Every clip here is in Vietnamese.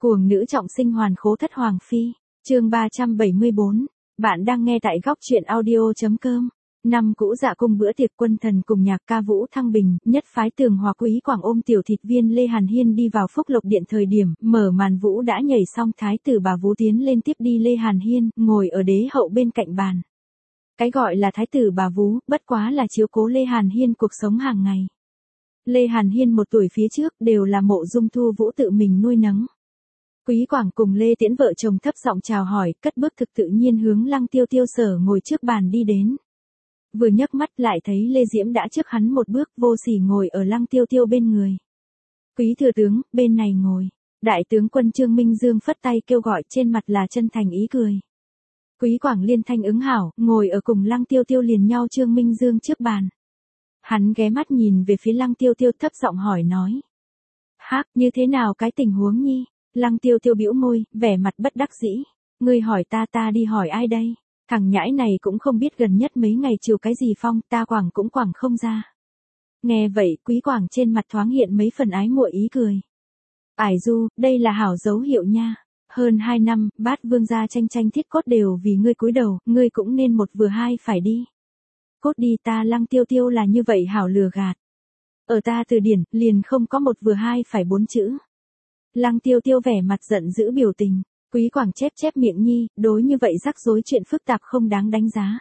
Cuồng nữ trọng sinh hoàn khố thất hoàng phi, chương 374, bạn đang nghe tại góc truyện audio.com. Năm cũ dạ cung bữa tiệc quân thần cùng nhạc ca vũ thăng bình, nhất phái Tường Hòa Quý Quảng ôm tiểu thịt viên Lê Hàn Hiên đi vào Phúc Lộc Điện thời điểm, mở màn vũ đã nhảy xong thái tử bà vú tiến lên tiếp đi Lê Hàn Hiên, ngồi ở đế hậu bên cạnh bàn. Cái gọi là thái tử bà vú, bất quá là chiếu cố Lê Hàn Hiên cuộc sống hàng ngày. Lê Hàn Hiên 1 tuổi phía trước đều là Mộ Dung Thu Vũ tự mình nuôi nấng. Quý Quảng cùng Lê Tiễn vợ chồng thấp giọng chào hỏi, cất bước thực tự nhiên hướng Lăng Tiêu Tiêu sở ngồi trước bàn đi đến. Vừa nhấc mắt lại thấy Lê Diễm đã trước hắn 1 bước vô sỉ ngồi ở Lăng Tiêu Tiêu bên người. Quý thừa tướng, bên này ngồi. Đại tướng quân Trương Minh Dương phất tay kêu gọi, trên mặt là chân thành ý cười. Quý Quảng liên thanh ứng hảo, ngồi ở cùng Lăng Tiêu Tiêu liền nhau Trương Minh Dương trước bàn. Hắn ghé mắt nhìn về phía Lăng Tiêu Tiêu thấp giọng hỏi nói. Hác, như thế nào cái tình huống nhi? Lăng Tiêu Tiêu bĩu môi, vẻ mặt bất đắc dĩ. Ngươi hỏi ta đi hỏi ai đây? Thằng nhãi này cũng không biết gần nhất mấy ngày chiều cái gì phong, ta quảng cũng quảng không ra. Nghe vậy, Quý Quảng trên mặt thoáng hiện mấy phần ái muội ý cười. Ải du, đây là hảo dấu hiệu nha. Hơn 2 năm, Bát Vương gia tranh thiết cốt đều vì ngươi cúi đầu, ngươi cũng nên 1 vừa 2 phải đi. Cốt đi, ta Lăng Tiêu Tiêu là như vậy hảo lừa gạt. Ở ta từ điển, liền không có 1 vừa 2 phải 4 chữ. Lăng Tiêu Tiêu vẻ mặt giận dữ biểu tình. Quý Quảng chép miệng nhi, đối như vậy rắc rối chuyện phức tạp không đáng đánh giá.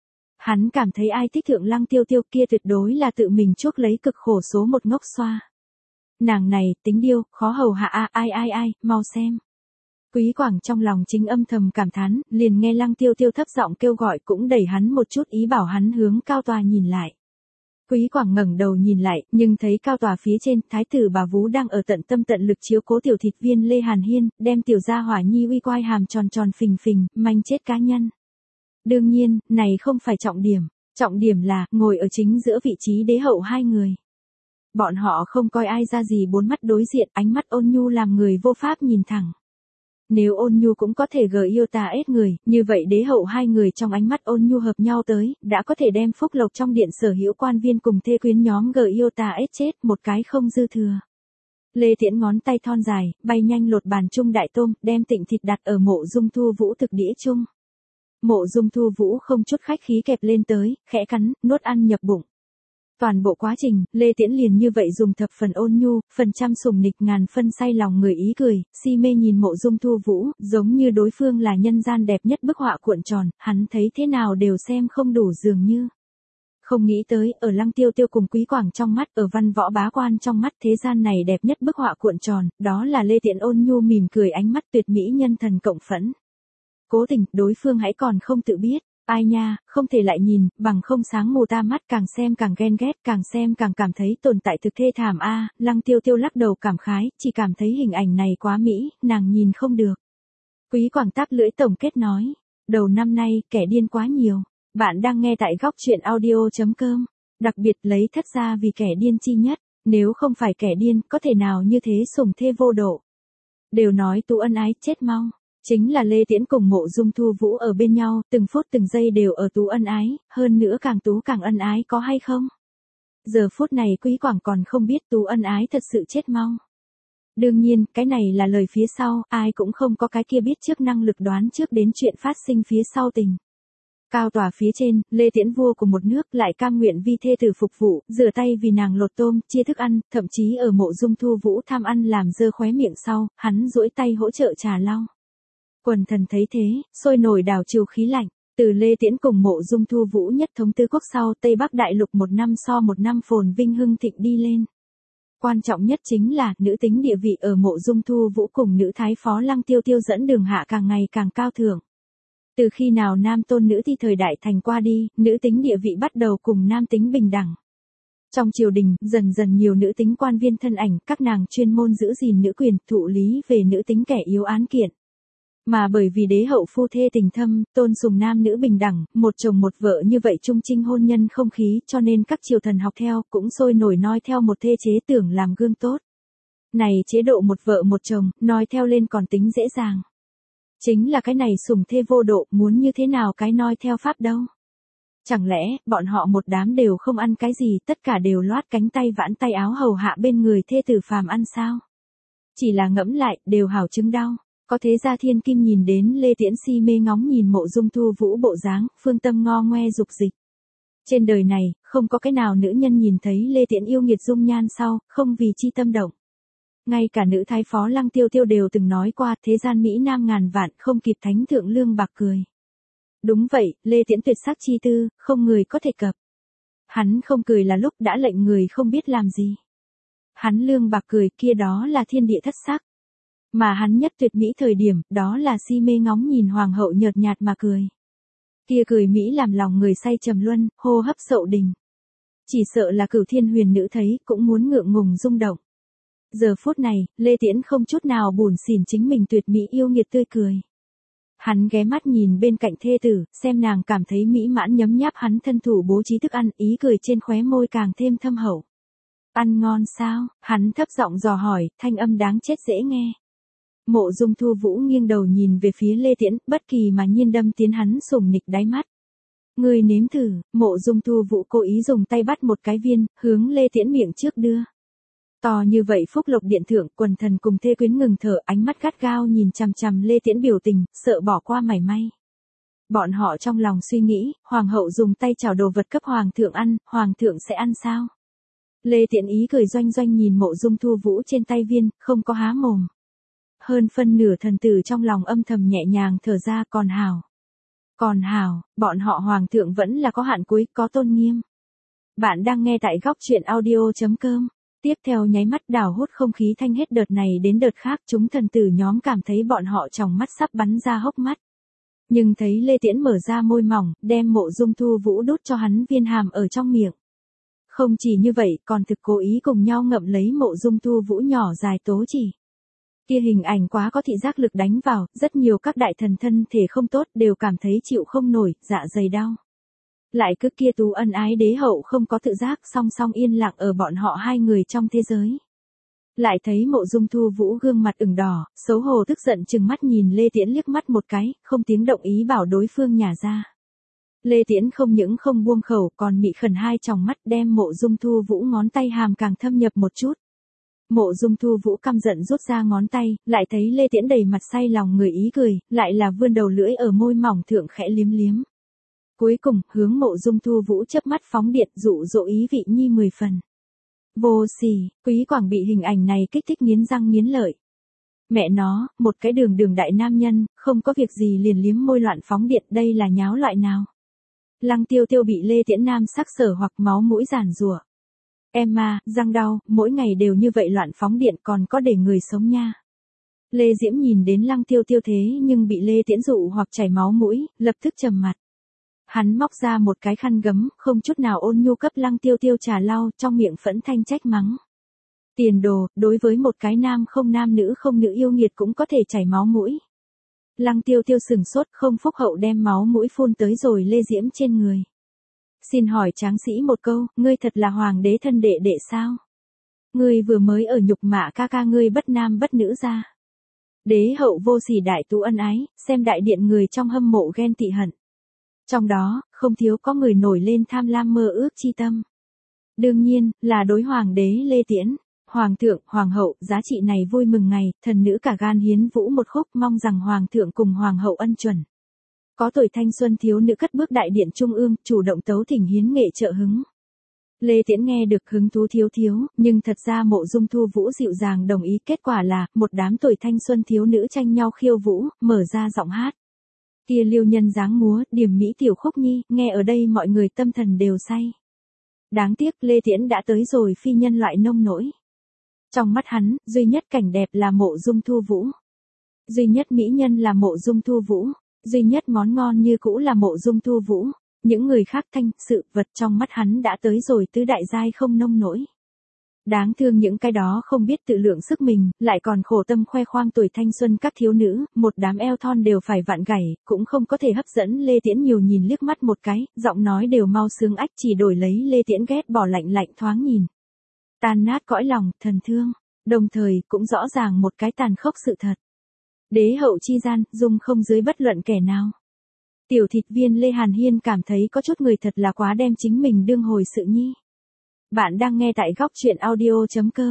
Hắn cảm thấy ai thích thượng Lăng Tiêu Tiêu kia tuyệt đối là tự mình chuốc lấy cực khổ số 1 ngốc xoa. Nàng này, tính điêu, khó hầu hạ ai, mau xem. Quý Quảng trong lòng chính âm thầm cảm thán, liền nghe Lăng Tiêu Tiêu thấp giọng kêu gọi cũng đẩy hắn một chút ý bảo hắn hướng cao tòa nhìn lại. Quý Quảng ngẩng đầu nhìn lại, nhưng thấy cao tòa phía trên, thái tử bà vú đang ở tận tâm tận lực chiếu cố tiểu thịt viên Lê Hàn Hiên, đem tiểu gia hỏa nhi uy quai hàm tròn phình, manh chết cá nhân. Đương nhiên, này không phải trọng điểm là, ngồi ở chính giữa vị trí đế hậu 2 người. Bọn họ không coi ai ra gì 4 mắt đối diện, ánh mắt ôn nhu làm người vô pháp nhìn thẳng. Nếu ôn nhu cũng có thể gợi yêu ta ết người, như vậy đế hậu 2 người trong ánh mắt ôn nhu hợp nhau tới, đã có thể đem Phúc Lộc trong điện sở hữu quan viên cùng thê quyến nhóm gợi yêu ta ết chết, một cái không dư thừa. Lê Tiễn ngón tay thon dài, bay nhanh lột bàn chung đại tôm, đem tịnh thịt đặt ở Mộ Dung Thu Vũ thực đĩa chung. Mộ Dung Thu Vũ không chút khách khí kẹp lên tới, khẽ cắn, nuốt ăn nhập bụng. Toàn bộ quá trình, Lê Tiễn liền như vậy dùng thập phần ôn nhu, phần trăm sủng nịch ngàn phân say lòng người ý cười, si mê nhìn Mộ Dung Thu Vũ, giống như đối phương là nhân gian đẹp nhất bức họa cuộn tròn, hắn thấy thế nào đều xem không đủ dường như. Không nghĩ tới, ở Lăng Tiêu Tiêu cùng Quý Quảng trong mắt, ở Văn Võ Bá Quan trong mắt thế gian này đẹp nhất bức họa cuộn tròn, đó là Lê Tiễn ôn nhu mỉm cười ánh mắt tuyệt mỹ nhân thần cộng phẫn. Cố tình, đối phương hãy còn không tự biết. Ai nha, không thể lại nhìn, bằng không sáng mù ta mắt càng xem càng ghen ghét, càng xem càng cảm thấy tồn tại thực thê thảm a. Lăng Tiêu Tiêu lắc đầu cảm khái, chỉ cảm thấy hình ảnh này quá mỹ, nàng nhìn không được. Quý Quảng táp lưỡi tổng kết nói, đầu năm nay, kẻ điên quá nhiều. Bạn đang nghe tại góc truyện audio.com. Đặc biệt lấy Thất gia vì kẻ điên chi nhất, nếu không phải kẻ điên, có thể nào như thế sủng thê vô độ. Đều nói tú ân ái chết mau. Chính là Lê Tiễn cùng Mộ Dung Thu Vũ ở bên nhau, từng phút từng giây đều ở tú ân ái, hơn nữa càng tú càng ân ái có hay không? Giờ phút này Quý Quảng còn không biết tú ân ái thật sự chết mau. Đương nhiên, cái này là lời phía sau, ai cũng không có cái kia biết trước năng lực đoán trước đến chuyện phát sinh phía sau tình. Cao tòa phía trên, Lê Tiễn vua của một nước lại cam nguyện vi thê tử phục vụ, rửa tay vì nàng lột tôm, chia thức ăn, thậm chí ở Mộ Dung Thu Vũ tham ăn làm dơ khóe miệng sau, hắn duỗi tay hỗ trợ trà lau. Quần thần thấy thế, sôi nổi đảo chiều khí lạnh, từ Lê Tiễn cùng Mộ Dung Thu Vũ nhất thống tứ quốc sau Tây Bắc Đại Lục 1 năm so 1 năm phồn vinh hưng thịnh đi lên. Quan trọng nhất chính là, nữ tính địa vị ở Mộ Dung Thu Vũ cùng nữ thái phó Lăng Tiêu Tiêu dẫn đường hạ càng ngày càng cao thượng. Từ khi nào nam tôn nữ thi thời đại thành qua đi, nữ tính địa vị bắt đầu cùng nam tính bình đẳng. Trong triều đình, dần nhiều nữ tính quan viên thân ảnh, các nàng chuyên môn giữ gìn nữ quyền, thụ lý về nữ tính kẻ yếu án kiện. Mà bởi vì đế hậu phu thê tình thâm, tôn sùng nam nữ bình đẳng, một chồng một vợ như vậy trung trinh hôn nhân không khí, cho nên các triều thần học theo, cũng sôi nổi noi theo một thê chế tưởng làm gương tốt. Này chế độ một vợ một chồng, noi theo lên còn tính dễ dàng. Chính là cái này sủng thê vô độ, muốn như thế nào cái noi theo pháp đâu. Chẳng lẽ, bọn họ một đám đều không ăn cái gì, tất cả đều loát cánh tay vãn tay áo hầu hạ bên người thê tử phàm ăn sao? Chỉ là ngẫm lại, đều hảo chứng đau. Có thế ra thiên kim nhìn đến Lê Tiễn si mê ngóng nhìn Mộ Dung Thu Vũ bộ dáng, phương tâm ngo ngoe dục dịch. Trên đời này, không có cái nào nữ nhân nhìn thấy Lê Tiễn yêu nghiệt dung nhan sau, không vì chi tâm động. Ngay cả nữ thái phó Lăng Tiêu Tiêu đều từng nói qua, thế gian Mỹ Nam ngàn vạn không kịp thánh thượng Lương Bạc cười. Đúng vậy, Lê Tiễn tuyệt sắc chi tư, không người có thể cập. Hắn không cười là lúc đã lệnh người không biết làm gì. Hắn Lương Bạc cười kia đó là thiên địa thất sắc. Mà hắn nhất tuyệt mỹ thời điểm, đó là si mê ngóng nhìn hoàng hậu nhợt nhạt mà cười. Kia cười mỹ làm lòng người say trầm luân, hô hấp sậu đình. Chỉ sợ là Cửu Thiên Huyền nữ thấy, cũng muốn ngượng ngùng rung động. Giờ phút này, Lê Tiễn không chút nào buồn xỉn chính mình tuyệt mỹ yêu nghiệt tươi cười. Hắn ghé mắt nhìn bên cạnh thê tử, xem nàng cảm thấy mỹ mãn nhấm nháp hắn thân thủ bố trí thức ăn, ý cười trên khóe môi càng thêm thâm hậu. Ăn ngon sao? Hắn thấp giọng dò hỏi, thanh âm đáng chết dễ nghe. Mộ Dung Thu Vũ nghiêng đầu nhìn về phía Lê Tiễn, bất kỳ mà nhiên đâm tiến hắn sùng nịch đáy mắt. Người nếm thử, Mộ Dung Thu Vũ cố ý dùng tay bắt một cái viên, hướng Lê Tiễn miệng trước đưa. To như vậy Phúc Lộc Điện thượng, quần thần cùng thê quyến ngừng thở, ánh mắt gắt gao nhìn chằm chằm Lê Tiễn biểu tình, sợ bỏ qua mảy may. Bọn họ trong lòng suy nghĩ, hoàng hậu dùng tay chảo đồ vật cấp hoàng thượng ăn, hoàng thượng sẽ ăn sao? Lê Tiễn ý cười doanh doanh nhìn Mộ Dung Thu Vũ trên tay viên, không có há mồm. Hơn phân nửa thần tử trong lòng âm thầm nhẹ nhàng thở ra, còn hảo. Còn hảo, bọn họ hoàng thượng vẫn là có hạn cuối, có tôn nghiêm. Bạn đang nghe tại góc truyện audio.com. Tiếp theo nháy mắt đảo hút không khí thanh hết đợt này đến đợt khác, chúng thần tử nhóm cảm thấy bọn họ trong mắt sắp bắn ra hốc mắt. Nhưng thấy Lê Tiễn mở ra môi mỏng, đem Mộ Dung Thu Vũ đút cho hắn viên hàm ở trong miệng. Không chỉ như vậy, còn thực cố ý cùng nhau ngậm lấy Mộ Dung Thu Vũ nhỏ dài tố chỉ. Kia hình ảnh quá có thị giác lực đánh vào, rất nhiều các đại thần thân thể không tốt đều cảm thấy chịu không nổi, dạ dày đau. Lại cứ kia tú ân ái đế hậu không có tự giác, song song yên lặng ở bọn họ hai người trong thế giới. Lại thấy Mộ Dung Thu Vũ gương mặt ửng đỏ, xấu hổ tức giận chừng mắt nhìn Lê Tiễn liếc mắt một cái, không tiếng động ý bảo đối phương nhả ra. Lê Tiễn không những không buông khẩu, còn mị khẩn hai tròng mắt đem Mộ Dung Thu Vũ ngón tay hàm càng thâm nhập một chút. Mộ Dung Thu Vũ căm giận rút ra ngón tay, lại thấy Lê Tiễn đầy mặt say lòng người ý cười, lại là vươn đầu lưỡi ở môi mỏng thượng khẽ liếm liếm. Cuối cùng, hướng Mộ Dung Thu Vũ chớp mắt phóng điện, dụ dỗ ý vị nhi 10 phần. Vô sỉ, Quý Quảng bị hình ảnh này kích thích nghiến răng nghiến lợi. Mẹ nó, một cái đường đại nam nhân, không có việc gì liền liếm môi loạn phóng điện, đây là nháo loại nào? Lăng Tiêu Tiêu bị Lê Tiễn Nam sắc sở hoặc máu mũi giàn giụa. Emma, răng đau, mỗi ngày đều như vậy loạn phóng điện còn có để người sống nha. Lê Diễm nhìn đến Lăng Tiêu Tiêu thế nhưng bị Lê Tiễn dụ hoặc chảy máu mũi, lập tức trầm mặt. Hắn móc ra một cái khăn gấm, không chút nào ôn nhu cấp Lăng Tiêu Tiêu trà lau, trong miệng phẫn thanh trách mắng. Tiền đồ, đối với một cái nam không nữ yêu nghiệt cũng có thể chảy máu mũi. Lăng Tiêu Tiêu sừng sốt, không phúc hậu đem máu mũi phun tới rồi Lê Diễm trên người. Xin hỏi tráng sĩ một câu, ngươi thật là hoàng đế thân đệ đệ sao? Ngươi vừa mới ở nhục mạ ca ca ngươi bất nam bất nữ ra. Đế hậu vô sỉ đại tú ân ái, xem đại điện người trong hâm mộ ghen tị hận. Trong đó, không thiếu có người nổi lên tham lam mơ ước chi tâm. Đương nhiên, là đối hoàng đế Lê Tiễn. Hoàng thượng, hoàng hậu, giá trị này vui mừng ngày, thần nữ cả gan hiến vũ một khúc, mong rằng hoàng thượng cùng hoàng hậu ân chuẩn. Có tuổi thanh xuân thiếu nữ cất bước đại điện trung ương, chủ động tấu thỉnh hiến nghệ trợ hứng. Lê Tiễn nghe được hứng thú thiếu, nhưng thật ra Mộ Dung Thu Vũ dịu dàng đồng ý, kết quả là, một đám tuổi thanh xuân thiếu nữ tranh nhau khiêu vũ, mở ra giọng hát. Kia liêu nhân dáng múa, điểm mỹ tiểu khúc nhi, nghe ở đây mọi người tâm thần đều say. Đáng tiếc Lê Tiễn đã tới rồi phi nhân loại nông nỗi. Trong mắt hắn, duy nhất cảnh đẹp là Mộ Dung Thu Vũ. Duy nhất mỹ nhân là Mộ Dung Thu Vũ. Duy nhất món ngon như cũ là Mộ Dung Thu Vũ. Những người khác thanh, sự, vật trong mắt hắn đã tới rồi tứ đại giai không nông nỗi. Đáng thương những cái đó không biết tự lượng sức mình, lại còn khổ tâm khoe khoang tuổi thanh xuân các thiếu nữ, một đám eo thon đều phải vặn gảy, cũng không có thể hấp dẫn Lê Tiễn nhiều nhìn liếc mắt một cái, giọng nói đều mau sướng ách, chỉ đổi lấy Lê Tiễn ghét bỏ lạnh lạnh thoáng nhìn. Tan nát cõi lòng, thần thương, đồng thời cũng rõ ràng một cái tàn khốc sự thật. Đế hậu chi gian, dung không dưới bất luận kẻ nào. Tiểu thịt viên Lê Hàn Hiên cảm thấy có chút người thật là quá đem chính mình đương hồi sự nhi. Bạn đang nghe tại góc truyện audio.com.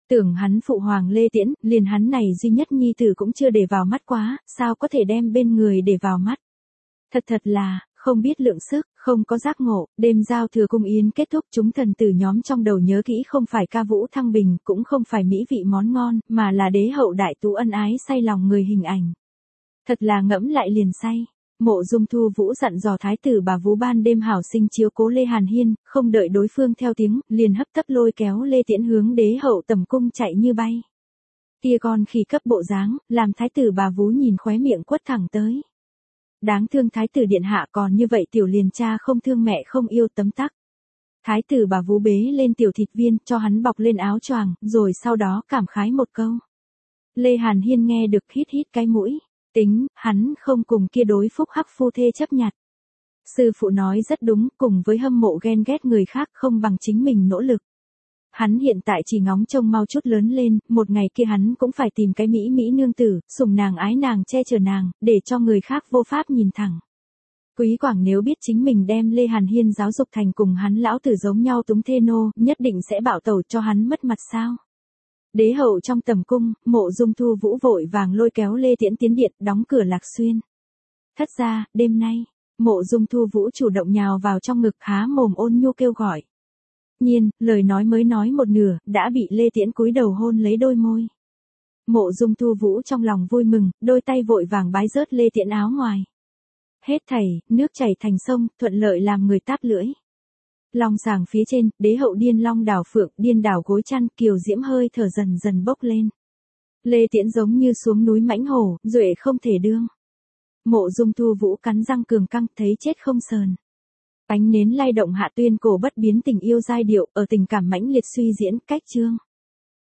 Tưởng hắn phụ hoàng Lê Tiễn, liền hắn này duy nhất nhi tử cũng chưa để vào mắt quá, sao có thể đem bên người để vào mắt. Thật là, không biết lượng sức, không có giác ngộ, đêm giao thừa cung yến kết thúc chúng thần tử nhóm trong đầu nhớ kỹ không phải ca vũ thăng bình, cũng không phải mỹ vị món ngon, mà là đế hậu đại tú ân ái say lòng người hình ảnh. Thật là ngẫm lại liền say. Mộ Dung Thu Vũ dặn dò thái tử bà vú ban đêm hảo sinh chiếu cố Lê Hàn Hiên, không đợi đối phương theo tiếng, liền hấp tấp lôi kéo Lê Tiễn hướng đế hậu tầm cung chạy như bay. Tia con khỉ cấp bộ dáng, làm thái tử bà vú nhìn khóe miệng quất thẳng tới. Đáng thương thái tử điện hạ còn như vậy tiểu liền cha không thương mẹ không yêu tấm tắc. Thái tử bà vú bế lên tiểu thịt viên cho hắn bọc lên áo choàng, rồi sau đó cảm khái một câu. Lê Hàn Hiên nghe được hít hít cái mũi. Tính, hắn không cùng kia đối phúc hắc phu thê chấp nhặt. Sư phụ nói rất đúng, cùng với hâm mộ ghen ghét người khác không bằng chính mình nỗ lực. Hắn hiện tại chỉ ngóng trông mau chút lớn lên, một ngày kia hắn cũng phải tìm cái mỹ nương tử, sủng nàng ái nàng che chở nàng, để cho người khác vô pháp nhìn thẳng. Quý Quảng nếu biết chính mình đem Lê Hàn Hiên giáo dục thành cùng hắn lão tử giống nhau túng thê nô, nhất định sẽ bảo tẩu cho hắn mất mặt sao. Đế hậu trong tầm cung, Mộ Dung Thu Vũ vội vàng lôi kéo Lê Tiễn tiến điện, đóng cửa Lạc Xuyên. Thất ra, đêm nay, Mộ Dung Thu Vũ chủ động nhào vào trong ngực há mồm ôn nhu kêu gọi. Nhiên, lời nói mới nói một nửa, đã bị Lê Tiễn cúi đầu hôn lấy đôi môi. Mộ Dung Thu Vũ trong lòng vui mừng, đôi tay vội vàng bái rớt Lê Tiễn áo ngoài. Hết thảy, nước chảy thành sông, thuận lợi làm người táp lưỡi. Long sàng phía trên, đế hậu điên long đảo phượng, điên đảo gối chăn, kiều diễm hơi thở dần dần bốc lên. Lê Tiễn giống như xuống núi mãnh hổ, duệ không thể đương. Mộ Dung Thu Vũ cắn răng cường căng, thấy chết không sờn. Ánh nến lay động hạ tuyên cổ bất biến tình yêu giai điệu, ở tình cảm mãnh liệt suy diễn, cách chương.